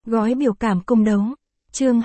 Gói biểu cảm cung đấu. Chương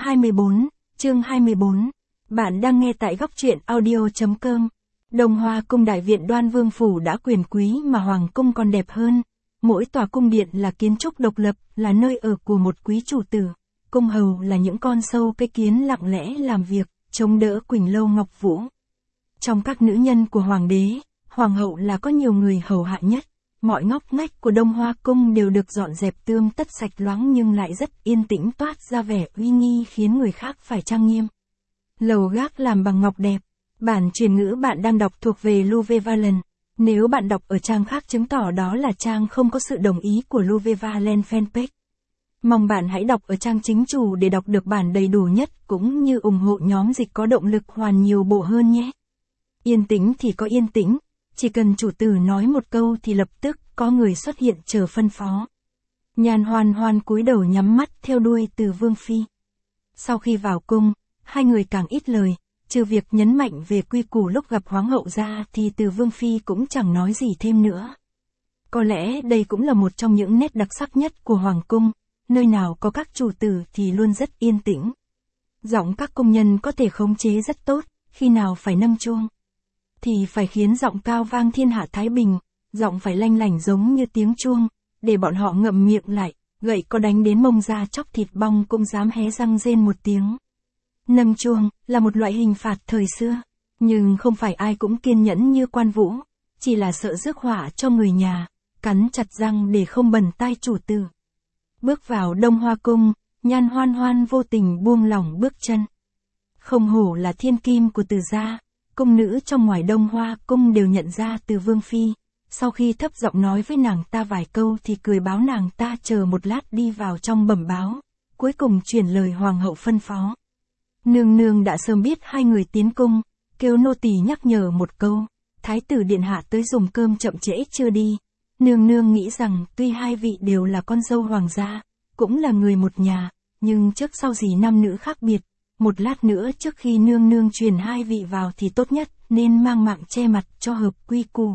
24. Bạn đang nghe tại góc truyện audio.com. Đông Hoa cung đại viện Đoan Vương phủ đã quyền quý mà hoàng cung còn đẹp hơn. Mỗi tòa cung điện là kiến trúc độc lập, là nơi ở của một quý chủ tử. Cung hầu là những con sâu cái kiến lặng lẽ làm việc, chống đỡ Quỳnh Lâu Ngọc Vũ. Trong các nữ nhân của hoàng đế, hoàng hậu là có nhiều người hầu hạ nhất. Mọi ngóc ngách của Đông Hoa cung đều được dọn dẹp tươm tất sạch loáng nhưng lại rất yên tĩnh, toát ra vẻ uy nghi khiến người khác phải trang nghiêm. Lầu gác làm bằng ngọc đẹp. Bản truyền ngữ bạn đang đọc thuộc về Louve Valen. Nếu bạn đọc ở trang khác chứng tỏ đó là trang không có sự đồng ý của Louve Valen fanpage. Mong bạn hãy đọc ở trang chính chủ để đọc được bản đầy đủ nhất cũng như ủng hộ nhóm dịch có động lực hoàn nhiều bộ hơn nhé. Yên tĩnh thì có yên tĩnh. Chỉ cần chủ tử nói một câu thì lập tức có người xuất hiện chờ phân phó. Nhan Hoan Hoan cúi đầu nhắm mắt theo đuôi Từ Vương phi. Sau khi vào cung, hai người càng ít lời, trừ việc nhấn mạnh về quy củ lúc gặp hoàng hậu ra thì Từ Vương phi cũng chẳng nói gì thêm nữa. Có lẽ đây cũng là một trong những nét đặc sắc nhất của hoàng cung, nơi nào có các chủ tử thì luôn rất yên tĩnh. Giọng các công nhân có thể khống chế rất tốt, khi nào phải nâng chuông thì phải khiến giọng cao vang thiên hạ thái bình, giọng phải lanh lảnh giống như tiếng chuông, để bọn họ ngậm miệng lại, gậy có đánh đến mông ra chóc thịt bong cũng dám hé răng rên một tiếng. Nâng chuông là một loại hình phạt thời xưa, nhưng không phải ai cũng kiên nhẫn như Quan Vũ, chỉ là sợ rước họa cho người nhà, cắn chặt răng để không bẩn tai chủ tử. Bước vào Đông Hoa cung, Nhan Hoan Hoan vô tình buông lỏng bước chân. Không hổ là thiên kim của Từ gia. Cung nữ trong ngoài Đông Hoa cung đều nhận ra Từ Vương phi, sau khi thấp giọng nói với nàng ta vài câu thì cười báo nàng ta chờ một lát đi vào trong bẩm báo, cuối cùng truyền lời hoàng hậu phân phó. Nương nương đã sớm biết hai người tiến cung, kêu nô tỳ nhắc nhở một câu, thái tử điện hạ tới dùng cơm chậm trễ chưa đi. Nương nương nghĩ rằng tuy hai vị đều là con dâu hoàng gia, cũng là người một nhà, nhưng trước sau gì nam nữ khác biệt. Một lát nữa trước khi nương nương truyền hai vị vào thì tốt nhất nên mang mạng che mặt cho hợp quy củ.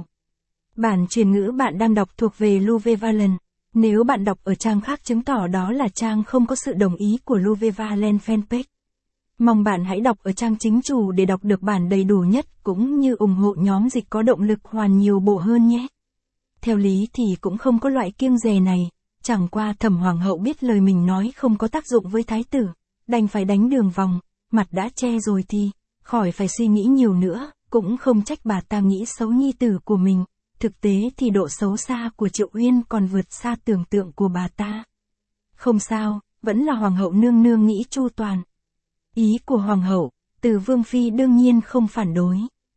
Bản truyền ngữ bạn đang đọc thuộc về Louve Valen. Nếu bạn đọc ở trang khác chứng tỏ đó là trang không có sự đồng ý của Louve Valen fanpage. Mong bạn hãy đọc ở trang chính chủ để đọc được bản đầy đủ nhất cũng như ủng hộ nhóm dịch có động lực hoàn nhiều bộ hơn nhé. Theo lý thì cũng không có loại kiêng dè này, chẳng qua Thẩm hoàng hậu biết lời mình nói không có tác dụng với thái tử. Đành phải đánh đường vòng, mặt đã che rồi thì, khỏi phải suy nghĩ nhiều nữa, cũng không trách bà ta nghĩ xấu nhi tử của mình, thực tế thì độ xấu xa của Triệu Uyên còn vượt xa tưởng tượng của bà ta. Không sao, vẫn là hoàng hậu nương nương nghĩ chu toàn. Ý của hoàng hậu, Từ Vương phi đương nhiên không phản đối.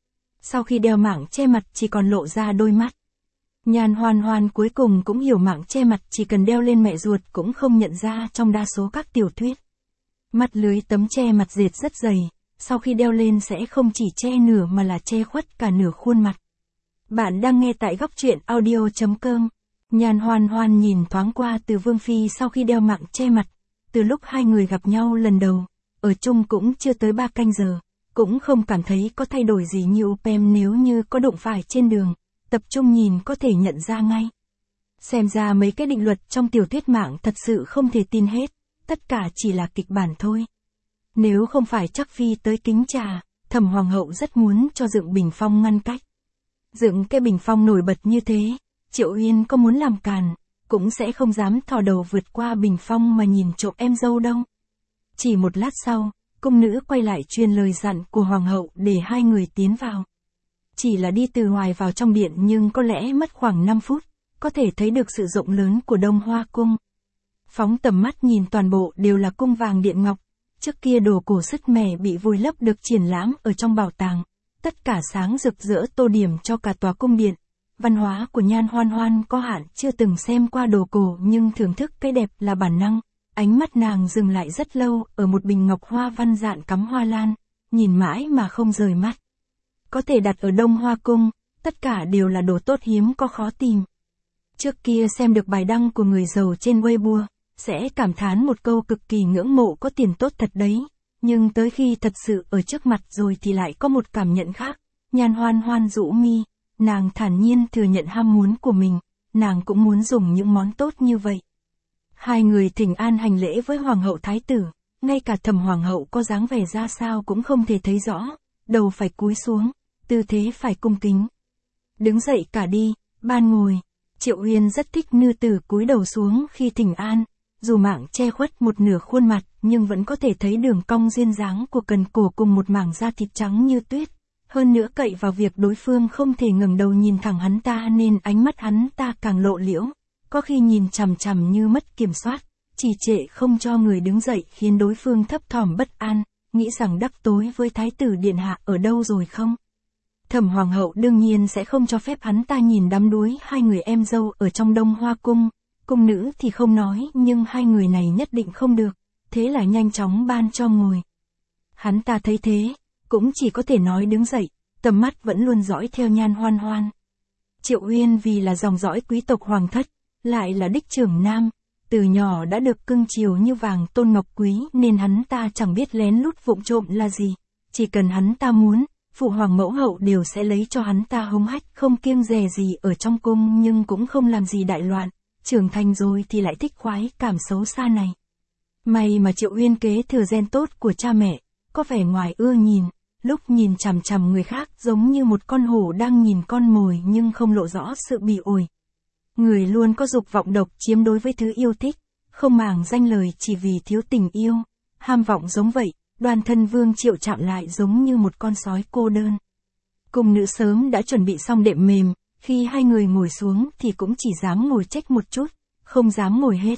Sau khi đeo mạng che mặt chỉ còn lộ ra đôi mắt. Nhan Hoan Hoan cuối cùng cũng hiểu mạng che mặt chỉ cần đeo lên mẹ ruột cũng không nhận ra trong đa số các tiểu thuyết. Mặt lưới tấm che mặt dệt rất dày, sau khi đeo lên sẽ không chỉ che nửa mà là che khuất cả nửa khuôn mặt. Bạn đang nghe tại góc truyện audio.com. Nhan Hoan Hoan nhìn thoáng qua Từ Vương phi sau khi đeo mạng che mặt, từ lúc hai người gặp nhau lần đầu, ở chung cũng chưa tới 3 canh giờ, cũng không cảm thấy có thay đổi gì nhiều pem nếu như có đụng phải trên đường, tập trung nhìn có thể nhận ra ngay. Xem ra mấy cái định luật trong tiểu thuyết mạng thật sự không thể tin hết. Tất cả chỉ là kịch bản thôi. Nếu không phải chắc phi tới kính trà, Thẩm hoàng hậu rất muốn cho dựng bình phong ngăn cách. Dựng cái bình phong nổi bật như thế, Triệu Uyên có muốn làm càn, cũng sẽ không dám thò đầu vượt qua bình phong mà nhìn trộm em dâu đâu. Chỉ một lát sau, cung nữ quay lại truyền lời dặn của hoàng hậu để hai người tiến vào. Chỉ là đi từ ngoài vào trong điện nhưng có lẽ mất khoảng 5 phút, có thể thấy được sự rộng lớn của Đông Hoa cung. Phóng tầm mắt nhìn toàn bộ đều là cung vàng điện ngọc, trước kia đồ cổ sứt mẻ bị vùi lấp được triển lãm ở trong bảo tàng, tất cả sáng rực rỡ tô điểm cho cả tòa cung điện. Văn hóa của Nhan Hoan Hoan có hạn chưa từng xem qua đồ cổ nhưng thưởng thức cái đẹp là bản năng, ánh mắt nàng dừng lại rất lâu ở một bình ngọc hoa văn dạn cắm hoa lan, nhìn mãi mà không rời mắt. Có thể đặt ở Đông Hoa cung, tất cả đều là đồ tốt hiếm có khó tìm. Trước kia xem được bài đăng của người giàu trên Weibo, sẽ cảm thán một câu cực kỳ ngưỡng mộ có tiền tốt thật đấy, nhưng tới khi thật sự ở trước mặt rồi thì lại có một cảm nhận khác. Nhan Hoan Hoan rũ mi, nàng thản nhiên thừa nhận ham muốn của mình, nàng cũng muốn dùng những món tốt như vậy. Hai người thỉnh an hành lễ với hoàng hậu thái tử, ngay cả Thẩm hoàng hậu có dáng vẻ ra sao cũng không thể thấy rõ, đầu phải cúi xuống, tư thế phải cung kính. Đứng dậy cả đi, ban ngồi. Triệu Uyên rất thích nư tử cúi đầu xuống khi thỉnh an, dù mạng che khuất một nửa khuôn mặt nhưng vẫn có thể thấy đường cong duyên dáng của cần cổ cùng một mảng da thịt trắng như tuyết. Hơn nữa cậy vào việc đối phương không thể ngẩng đầu nhìn thẳng hắn ta nên ánh mắt hắn ta càng lộ liễu, có khi nhìn chằm chằm như mất kiểm soát, trì trệ không cho người đứng dậy khiến đối phương thấp thỏm bất an, nghĩ rằng đắc tối với thái tử điện hạ ở đâu rồi không. Thẩm hoàng hậu đương nhiên sẽ không cho phép hắn ta nhìn đắm đuối hai người em dâu ở trong Đông Hoa cung, cung nữ thì không nói nhưng hai người này nhất định không được, thế là nhanh chóng ban cho ngồi. Hắn ta thấy thế, cũng chỉ có thể nói đứng dậy, tầm mắt vẫn luôn dõi theo Nhan Hoan Hoan. Triệu Uyên vì là dòng dõi quý tộc hoàng thất, lại là đích trưởng nam, từ nhỏ đã được cưng chiều như vàng tôn ngọc quý nên hắn ta chẳng biết lén lút vụng trộm là gì, chỉ cần hắn ta muốn, phụ hoàng mẫu hậu đều sẽ lấy cho hắn ta hống hách không kiêng dè gì ở trong cung nhưng cũng không làm gì đại loạn, trưởng thành rồi thì lại thích khoái cảm xấu xa này. May mà Triệu Uyên kế thừa gen tốt của cha mẹ, có vẻ ngoài ưa nhìn, lúc nhìn chằm chằm người khác giống như một con hổ đang nhìn con mồi nhưng không lộ rõ sự bỉ ổi. Người luôn có dục vọng độc chiếm đối với thứ yêu thích, không màng danh lời chỉ vì thiếu tình yêu, ham vọng giống vậy, Đoan Thân Vương Triệu Trạm lại giống như một con sói cô đơn. Cung nữ sớm đã chuẩn bị xong đệm mềm, khi hai người ngồi xuống thì cũng chỉ dám ngồi chếch một chút, không dám ngồi hết.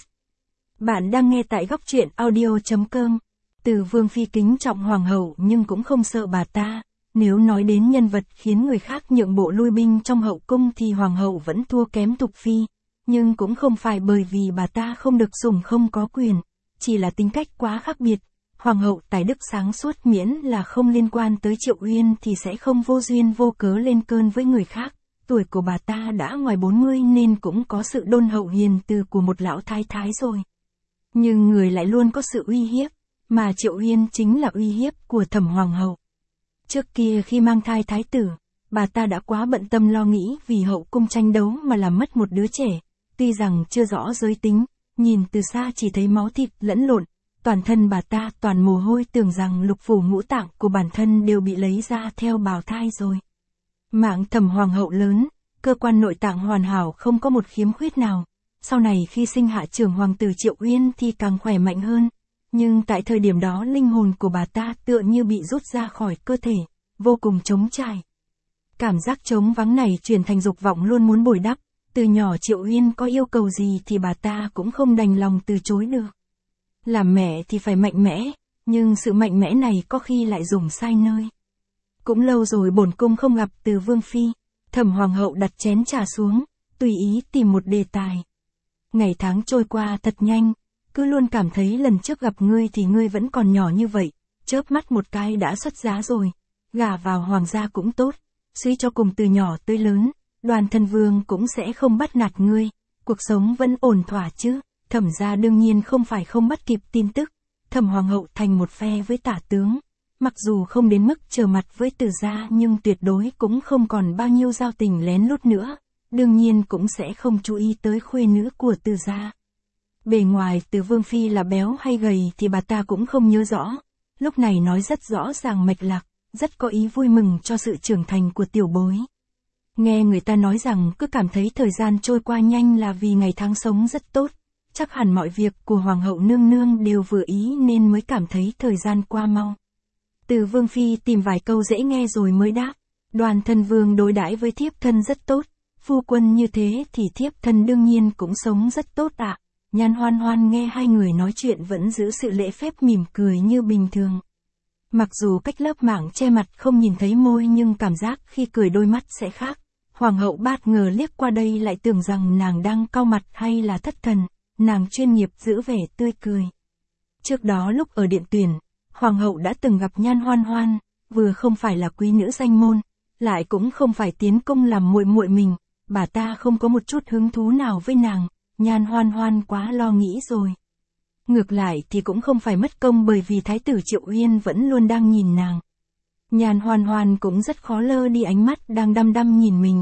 Bạn đang nghe tại góc truyện audio.com. Từ Vương phi kính trọng hoàng hậu nhưng cũng không sợ bà ta. Nếu nói đến nhân vật khiến người khác nhượng bộ lui binh trong hậu cung thì hoàng hậu vẫn thua kém Tục phi, nhưng cũng không phải bởi vì bà ta không được sủng không có quyền, chỉ là tính cách quá khác biệt. Hoàng hậu tài đức sáng suốt miễn là không liên quan tới Triệu Uyên thì sẽ không vô duyên vô cớ lên cơn với người khác. Tuổi của bà ta đã ngoài 40 nên cũng có sự đôn hậu hiền từ của một lão thái thái rồi. Nhưng người lại luôn có sự uy hiếp, mà Triệu Uyên chính là uy hiếp của Thẩm hoàng hậu. Trước kia khi mang thai thái tử, bà ta đã quá bận tâm lo nghĩ vì hậu cung tranh đấu mà làm mất một đứa trẻ, tuy rằng chưa rõ giới tính, nhìn từ xa chỉ thấy máu thịt lẫn lộn, toàn thân bà ta toàn mồ hôi tưởng rằng lục phủ ngũ tạng của bản thân đều bị lấy ra theo bào thai rồi. Mạng Thẩm hoàng hậu lớn, cơ quan nội tạng hoàn hảo không có một khiếm khuyết nào, sau này khi sinh hạ trưởng hoàng tử Triệu Uyên thì càng khỏe mạnh hơn. Nhưng tại thời điểm đó linh hồn của bà ta tựa như bị rút ra khỏi cơ thể, vô cùng trống trải. Cảm giác trống vắng này chuyển thành dục vọng luôn muốn bồi đắp, từ nhỏ Triệu Uyên có yêu cầu gì thì bà ta cũng không đành lòng từ chối được. Làm mẹ thì phải mạnh mẽ, nhưng sự mạnh mẽ này có khi lại dùng sai nơi. Cũng lâu rồi bổn cung không gặp Từ Vương phi. Thẩm hoàng hậu đặt chén trà xuống, tùy ý tìm một đề tài. Ngày tháng trôi qua thật nhanh. Cứ luôn cảm thấy lần trước gặp ngươi thì ngươi vẫn còn nhỏ như vậy, chớp mắt một cái đã xuất giá rồi, gả vào hoàng gia cũng tốt, suy cho cùng từ nhỏ tới lớn, Đoan Thân Vương cũng sẽ không bắt nạt ngươi, cuộc sống vẫn ổn thỏa chứ. Thẩm gia đương nhiên không phải không bắt kịp tin tức, Thẩm hoàng hậu thành một phe với Tả tướng, mặc dù không đến mức trở mặt với Từ gia nhưng tuyệt đối cũng không còn bao nhiêu giao tình lén lút nữa, đương nhiên cũng sẽ không chú ý tới khuê nữ của Từ gia. Bề ngoài Từ Vương phi là béo hay gầy thì bà ta cũng không nhớ rõ, lúc này nói rất rõ ràng mạch lạc, rất có ý vui mừng cho sự trưởng thành của tiểu bối. Nghe người ta nói rằng cứ cảm thấy thời gian trôi qua nhanh là vì ngày tháng sống rất tốt, chắc hẳn mọi việc của hoàng hậu nương nương đều vừa ý nên mới cảm thấy thời gian qua mau. Từ Vương phi tìm vài câu dễ nghe rồi mới đáp, Đoan Thân Vương đối đãi với thiếp thân rất tốt, phu quân như thế thì thiếp thân đương nhiên cũng sống rất tốt ạ. Nhan Hoan Hoan nghe hai người nói chuyện vẫn giữ sự lễ phép mỉm cười như bình thường. Mặc dù cách lớp mảng che mặt không nhìn thấy môi nhưng cảm giác khi cười đôi mắt sẽ khác. Hoàng hậu bất ngờ liếc qua đây lại tưởng rằng nàng đang cau mặt hay là thất thần, nàng chuyên nghiệp giữ vẻ tươi cười. Trước đó lúc ở điện tuyển, Hoàng hậu đã từng gặp Nhan Hoan Hoan, vừa không phải là quý nữ danh môn, lại cũng không phải tiến công làm muội muội mình, bà ta không có một chút hứng thú nào với nàng. Nhan Hoan Hoan quá lo nghĩ rồi. Ngược lại thì cũng không phải mất công bởi vì thái tử Triệu Uyên vẫn luôn đang nhìn nàng. Nhan Hoan Hoan cũng rất khó lơ đi ánh mắt đang đăm đăm nhìn mình.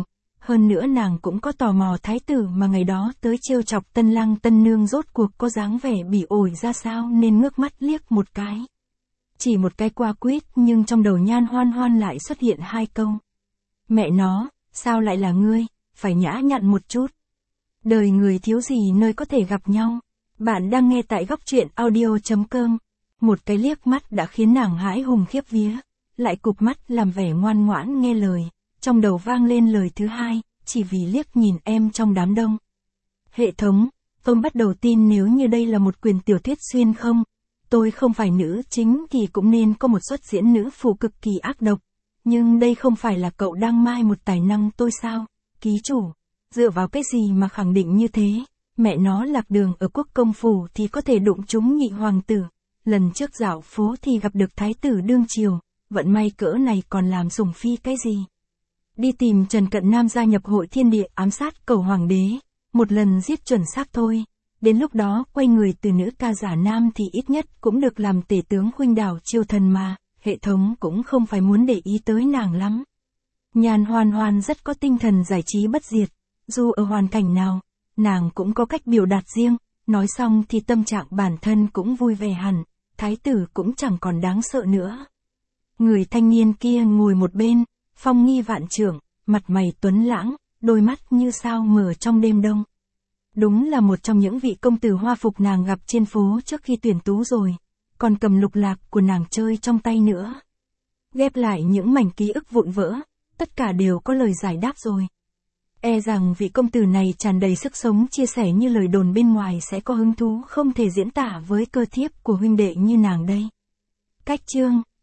hơn nữa nàng cũng có tò mò thái tử mà ngày đó tới trêu chọc tân lang tân nương rốt cuộc có dáng vẻ bỉ ổi ra sao nên ngước mắt liếc một cái. Chỉ một cái qua quýt nhưng trong đầu Nhan Hoan Hoan lại xuất hiện hai câu. Mẹ nó, sao lại là ngươi, phải nhã nhặn một chút. Đời người thiếu gì nơi có thể gặp nhau. Bạn đang nghe tại góc truyện audio.com. Một cái liếc mắt đã khiến nàng hãi hùng khiếp vía, lại cụp mắt làm vẻ ngoan ngoãn nghe lời. Trong đầu vang lên lời thứ hai, chỉ vì liếc nhìn em trong đám đông. Hệ thống, tôi bắt đầu tin nếu như đây là một quyển tiểu thuyết xuyên không. Tôi không phải nữ chính thì cũng nên có một xuất diễn nữ phụ cực kỳ ác độc. Nhưng đây không phải là cậu đang mai một tài năng tôi sao? Ký chủ, dựa vào cái gì mà khẳng định như thế? Mẹ nó lạc đường ở quốc công phủ thì có thể đụng trúng nhị hoàng tử. Lần trước dạo phố thì gặp được thái tử đương triều, vận may cỡ này còn làm sủng phi cái gì? Đi tìm Trần Cận Nam gia nhập hội thiên địa ám sát cầu hoàng đế, một lần giết chuẩn xác thôi. Đến lúc đó quay người từ nữ ca giả nam thì ít nhất cũng được làm tể tướng huynh đảo triều thần mà, hệ thống cũng không phải muốn để ý tới nàng lắm. Nhan Hoan Hoan rất có tinh thần giải trí bất diệt, dù ở hoàn cảnh nào, nàng cũng có cách biểu đạt riêng, nói xong thì tâm trạng bản thân cũng vui vẻ hẳn, thái tử cũng chẳng còn đáng sợ nữa. Người thanh niên kia ngồi một bên, phong nghi vạn trưởng, mặt mày tuấn lãng, đôi mắt như sao mở trong đêm đông. Đúng là một trong những vị công tử hoa phục nàng gặp trên phố trước khi tuyển tú rồi, còn cầm lục lạc của nàng chơi trong tay nữa. Ghép lại những mảnh ký ức vụn vỡ, tất cả đều có lời giải đáp rồi. E rằng vị công tử này tràn đầy sức sống chia sẻ như lời đồn bên ngoài sẽ có hứng thú không thể diễn tả với cơ thiếp của huynh đệ như nàng đây. Cách chương